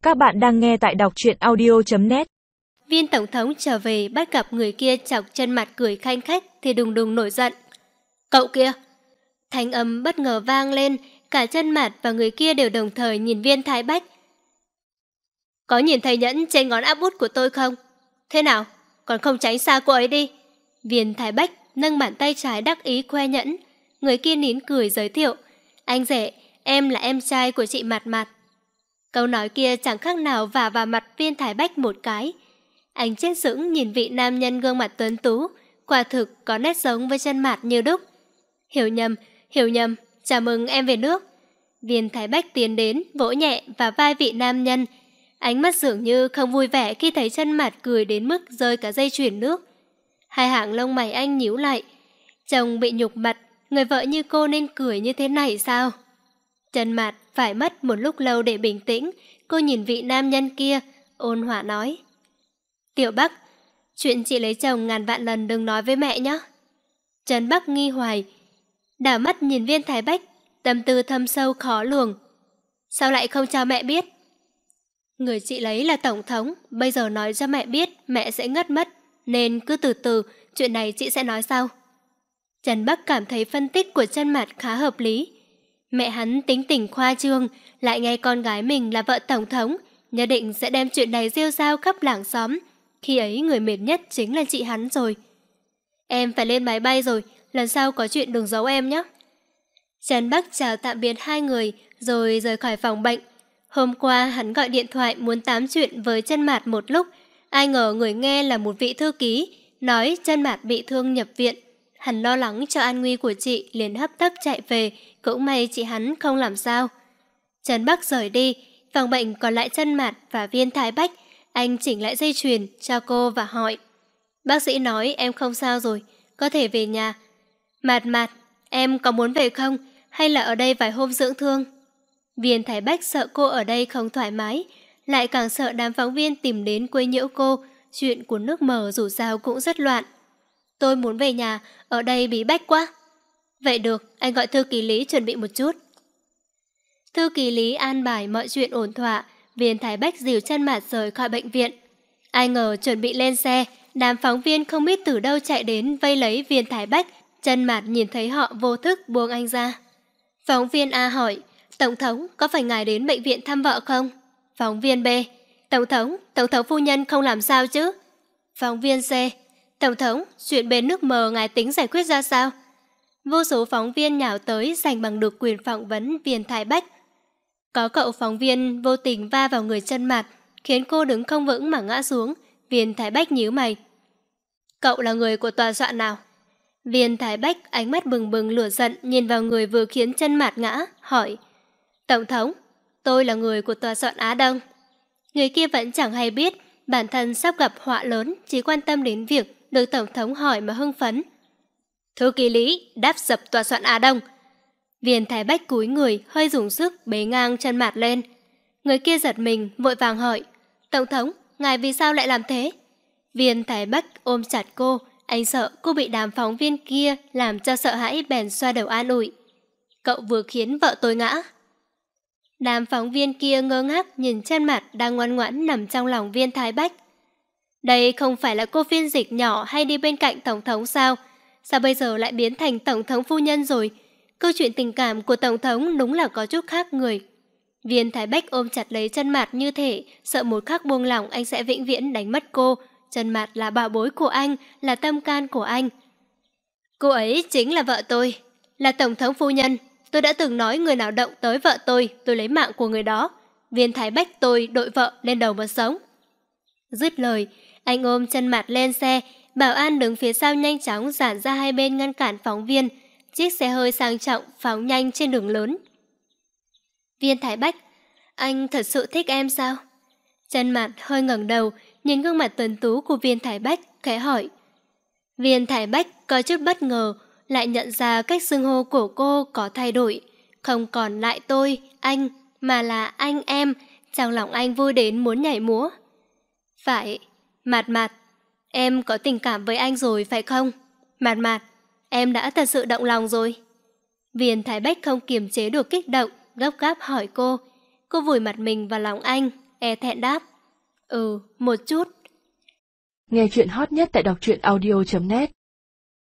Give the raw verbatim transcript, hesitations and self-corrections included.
Các bạn đang nghe tại đọc truyện audio chấm net. Viên tổng thống trở về bắt gặp người kia chọc chân mặt cười khanh khách thì đùng đùng nổi giận. Cậu kia! Thanh âm bất ngờ vang lên, cả chân mặt và người kia đều đồng thời nhìn Viên Thái Bách. Có nhìn thấy nhẫn trên ngón áp út của tôi không? Thế nào? Còn không tránh xa cô ấy đi. Viên Thái Bách nâng bàn tay trái đắc ý khoe nhẫn. Người kia nín cười giới thiệu. Anh rể, em là em trai của chị Mạt Mạt. Câu nói kia chẳng khác nào vả vào mặt Viên Thái Bách một cái. Anh chết sững nhìn vị nam nhân gương mặt tuấn tú, quả thực có nét giống với chân Mạt như đúc. Hiểu nhầm, hiểu nhầm, chào mừng em về nước. Viên Thái Bách tiến đến, vỗ nhẹ vào vai vị nam nhân. Ánh mắt dường như không vui vẻ khi thấy chân Mạt cười đến mức rơi cả dây chuyền nước. Hai hàng lông mày anh nhíu lại. Chồng bị nhục mặt, người vợ như cô nên cười như thế này sao? Chân Mạt phải mất một lúc lâu để bình tĩnh. Cô nhìn vị nam nhân kia, ôn hòa nói. Tiểu Bắc, chuyện chị lấy chồng ngàn vạn lần đừng nói với mẹ nhé. Trần Bắc nghi hoài, đảo mắt nhìn Viên Thái Bách, tâm tư thâm sâu khó lường. Sao lại không cho mẹ biết? Người chị lấy là tổng thống, bây giờ nói cho mẹ biết mẹ sẽ ngất mất, nên cứ từ từ, chuyện này chị sẽ nói sau. Trần Bắc cảm thấy phân tích của chân Mạt khá hợp lý. Mẹ hắn tính tình khoa trương, lại nghe con gái mình là vợ tổng thống, nhất định sẽ đem chuyện này rêu rao khắp làng xóm. Khi ấy người mệt nhất chính là chị hắn rồi. Em phải lên máy bay rồi, lần sau có chuyện đừng giấu em nhé. Trần Bắc chào tạm biệt hai người rồi rời khỏi phòng bệnh. Hôm qua hắn gọi điện thoại muốn tám chuyện với chân Mạt một lúc. Ai ngờ người nghe là một vị thư ký, nói chân Mạt bị thương nhập viện. Hắn lo lắng cho an nguy của chị liền hấp tấp chạy về, cũng may chị hắn không làm sao. Trần Bắc rời đi, phòng bệnh còn lại chân Mạt và Viên Thái Bách. Anh chỉnh lại dây chuyền cho cô và hỏi. Bác sĩ nói em không sao rồi, có thể về nhà. Mạt Mạt, em có muốn về không? Hay là ở đây vài hôm dưỡng thương? Viên Thái Bách sợ cô ở đây không thoải mái, lại càng sợ đám phóng viên tìm đến quấy nhiễu cô. Chuyện của nước mờ dù sao cũng rất loạn. Tôi muốn về nhà, ở đây bí bách quá. Vậy được, anh gọi thư ký Lý chuẩn bị một chút. Thư ký Lý an bài mọi chuyện ổn thỏa. Viên Thái Bách dìu chân Mạt rời khỏi bệnh viện. Ai ngờ chuẩn bị lên xe, đám phóng viên không biết từ đâu chạy đến vây lấy Viên Thái Bách. Chân Mạt nhìn thấy họ vô thức buông anh ra. Phóng viên A hỏi, Tổng thống, có phải ngài đến bệnh viện thăm vợ không? Phóng viên B, Tổng thống, Tổng thống phu nhân không làm sao chứ? Phóng viên C, Tổng thống, chuyện bên nước mờ ngài tính giải quyết ra sao? Vô số phóng viên nhào tới giành bằng được quyền phỏng vấn Viên Thái Bách. Có cậu phóng viên vô tình va vào người chân Mạt, khiến cô đứng không vững mà ngã xuống. Viên Thái Bách nhíu mày. Cậu là người của tòa soạn nào? Viên Thái Bách ánh mắt bừng bừng lửa giận nhìn vào người vừa khiến chân Mạt ngã, hỏi. Tổng thống, tôi là người của tòa soạn Á Đông. Người kia vẫn chẳng hay biết, bản thân sắp gặp họa lớn, chỉ quan tâm đến việc được Tổng thống hỏi mà hưng phấn. Thư ký Lý, đáp dập tòa soạn Á Đông. Viên Thái Bách cúi người, hơi dùng sức bế ngang chân Mạt lên. Người kia giật mình, vội vàng hỏi. Tổng thống, ngài vì sao lại làm thế? Viên Thái Bách ôm chặt cô, anh sợ cô bị đám phóng viên kia làm cho sợ hãi bèn xoa đầu an ủi. Cậu vừa khiến vợ tôi ngã. Đám phóng viên kia ngơ ngác nhìn chân Mạt đang ngoan ngoãn nằm trong lòng Viên Thái Bách. Đây không phải là cô phiên dịch nhỏ hay đi bên cạnh Tổng thống sao? Sao bây giờ lại biến thành Tổng thống phu nhân rồi? Câu chuyện tình cảm của Tổng thống đúng là có chút khác người. Viên Thái Bách ôm chặt lấy chân Mạt như thể sợ một khắc buông lỏng anh sẽ vĩnh viễn đánh mất cô. Chân Mạt là bảo bối của anh, là tâm can của anh. Cô ấy chính là vợ tôi, là Tổng thống phu nhân. Tôi đã từng nói người nào động tới vợ tôi, tôi lấy mạng của người đó. Viên Thái Bách tôi đội vợ lên đầu mà sống. Dứt lời, anh ôm chân Mạt lên xe. Bảo an đứng phía sau nhanh chóng dàn ra hai bên ngăn cản phóng viên. Chiếc xe hơi sang trọng phóng nhanh trên đường lớn. Viên Thái Bách, anh thật sự thích em sao? Chân Mạt hơi ngẩng đầu, nhìn gương mặt tuấn tú của Viên Thái Bách, khẽ hỏi. Viên Thái Bách có chút bất ngờ, lại nhận ra cách xưng hô của cô có thay đổi. Không còn lại tôi, anh, mà là anh em. Trong lòng anh vui đến muốn nhảy múa. Phải, Mạt Mạt, em có tình cảm với anh rồi phải không? Mạt Mạt, em đã thật sự động lòng rồi. Viên Thái Bách không kiềm chế được kích động, gấp gáp hỏi cô. Cô vùi mặt mình vào lòng anh, e thẹn đáp. Ừ, một chút. Nghe chuyện hot nhất tại đọc truyện audio chấm net.